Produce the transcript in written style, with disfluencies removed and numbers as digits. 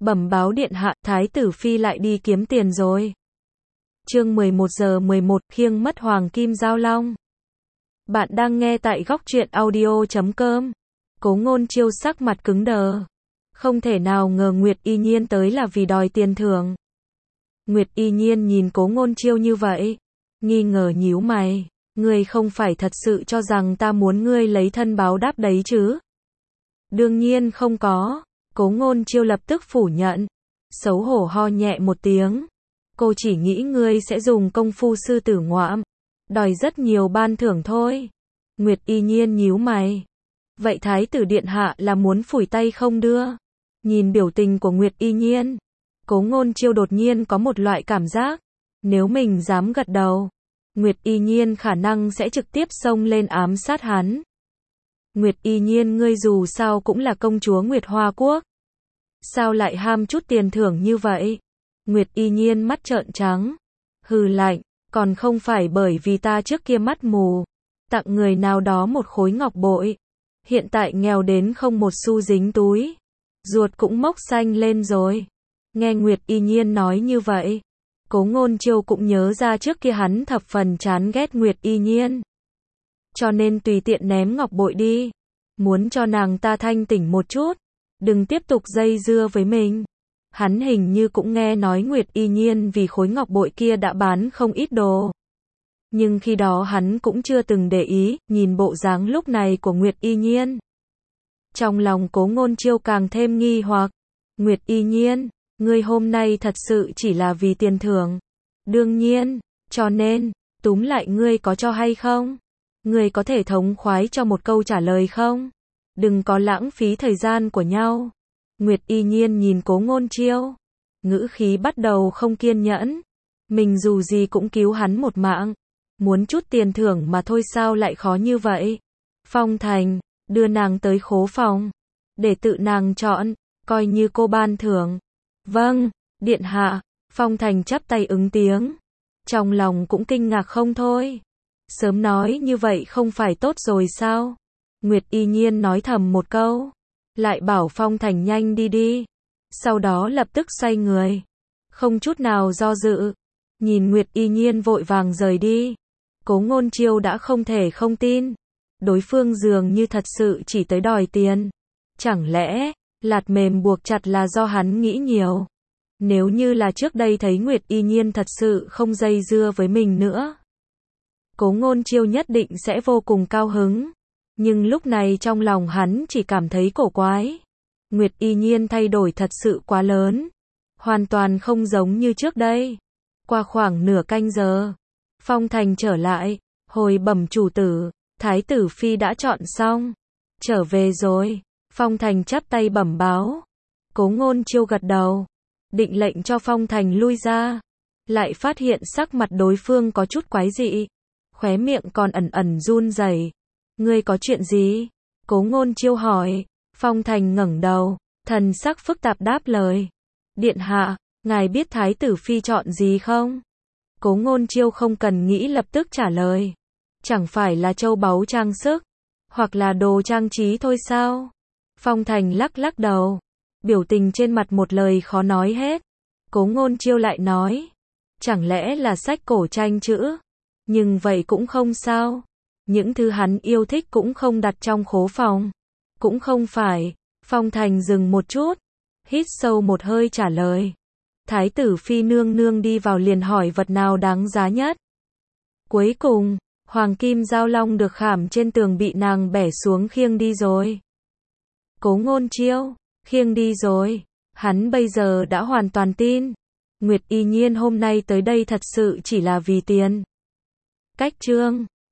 Bẩm báo điện hạ, thái tử phi lại đi kiếm tiền rồi. Chương 11:11, khiêng mất hoàng kim giao long. Bạn đang nghe tại góc truyện audio.com. Cố Ngôn Chiêu sắc mặt cứng đờ. Không thể nào ngờ Nguyệt Y Nhiên tới là vì đòi tiền thưởng. Nguyệt Y Nhiên nhìn Cố Ngôn Chiêu như vậy, nghi ngờ nhíu mày. Ngươi không phải thật sự cho rằng ta muốn ngươi lấy thân báo đáp đấy chứ? Đương nhiên không có. Cố Ngôn Chiêu lập tức phủ nhận. Xấu hổ ho nhẹ một tiếng. Cô chỉ nghĩ ngươi sẽ dùng công phu sư tử ngoạm, đòi rất nhiều ban thưởng thôi. Nguyệt Y Nhiên nhíu mày. Vậy thái tử điện hạ là muốn phủi tay không đưa? Nhìn biểu tình của Nguyệt Y Nhiên, Cố Ngôn Chiêu đột nhiên có một loại cảm giác, nếu mình dám gật đầu, Nguyệt Y Nhiên khả năng sẽ trực tiếp xông lên ám sát hắn. Nguyệt Y Nhiên, ngươi dù sao cũng là công chúa Nguyệt Hoa Quốc, sao lại ham chút tiền thưởng như vậy? Nguyệt Y Nhiên mắt trợn trắng, hừ lạnh, còn không phải bởi vì ta trước kia mắt mù, tặng người nào đó một khối ngọc bội, hiện tại nghèo đến không một xu dính túi, ruột cũng mốc xanh lên rồi. Nghe Nguyệt Y Nhiên nói như vậy, Cố Ngôn Chiêu cũng nhớ ra trước kia hắn thập phần chán ghét Nguyệt Y Nhiên, cho nên tùy tiện ném ngọc bội đi, muốn cho nàng ta thanh tỉnh một chút, đừng tiếp tục dây dưa với mình. Hắn hình như cũng nghe nói Nguyệt Y Nhiên vì khối ngọc bội kia đã bán không ít đồ. Nhưng khi đó hắn cũng chưa từng để ý, nhìn bộ dáng lúc này của Nguyệt Y Nhiên. Trong lòng Cố Ngôn Chiêu càng thêm nghi hoặc. Nguyệt Y Nhiên, ngươi hôm nay thật sự chỉ là vì tiền thưởng? Đương nhiên, cho nên, túm lại ngươi có cho hay không? Ngươi có thể thống khoái cho một câu trả lời không? Đừng có lãng phí thời gian của nhau. Nguyệt Y Nhiên nhìn Cố Ngôn Chiêu, ngữ khí bắt đầu không kiên nhẫn. Mình dù gì cũng cứu hắn một mạng, muốn chút tiền thưởng mà thôi, sao lại khó như vậy? Phong Thành, đưa nàng tới khố phòng, để tự nàng chọn, coi như cô ban thưởng. Vâng, điện hạ. Phong Thành chắp tay ứng tiếng, trong lòng cũng kinh ngạc không thôi. Sớm nói như vậy không phải tốt rồi sao? Nguyệt Y Nhiên nói thầm một câu, lại bảo Phong Thành nhanh đi đi. Sau đó lập tức xoay người, không chút nào do dự. Nhìn Nguyệt Y Nhiên vội vàng rời đi, Cố Ngôn Chiêu đã không thể không tin. Đối phương dường như thật sự chỉ tới đòi tiền. Chẳng lẽ, lạt mềm buộc chặt là do hắn nghĩ nhiều? Nếu như là trước đây thấy Nguyệt Y Nhiên thật sự không dây dưa với mình nữa, Cố Ngôn Chiêu nhất định sẽ vô cùng cao hứng. Nhưng lúc này trong lòng hắn chỉ cảm thấy cổ quái. Nguyệt Y Nhiên thay đổi thật sự quá lớn, hoàn toàn không giống như trước đây. Qua khoảng nửa canh giờ, Phong Thành trở lại, hồi bẩm chủ tử, thái tử phi đã chọn xong, trở về rồi. Phong Thành chắp tay bẩm báo. Cố Ngôn Chiêu gật đầu, định lệnh cho Phong Thành lui ra, lại phát hiện sắc mặt đối phương có chút quái dị, khóe miệng còn ẩn ẩn run rẩy. Ngươi có chuyện gì? Cố Ngôn Chiêu hỏi. Phong Thành ngẩng đầu, thần sắc phức tạp đáp lời. Điện hạ, ngài biết thái tử phi chọn gì không? Cố Ngôn Chiêu không cần nghĩ lập tức trả lời. Chẳng phải là châu báu trang sức, hoặc là đồ trang trí thôi sao? Phong Thành lắc lắc đầu, biểu tình trên mặt một lời khó nói hết. Cố Ngôn Chiêu lại nói, chẳng lẽ là sách cổ tranh chữ? Nhưng vậy cũng không sao. Những thứ hắn yêu thích cũng không đặt trong khố phòng. Cũng không phải. Phong Thành dừng một chút, hít sâu một hơi trả lời. Thái tử phi nương nương đi vào liền hỏi vật nào đáng giá nhất. Cuối cùng, hoàng kim giao long được khảm trên tường bị nàng bẻ xuống khiêng đi rồi. Cố Ngôn Chiêu, khiêng đi rồi. Hắn bây giờ đã hoàn toàn tin. Nguyệt Y Nhiên hôm nay tới đây thật sự chỉ là vì tiền. Cách chương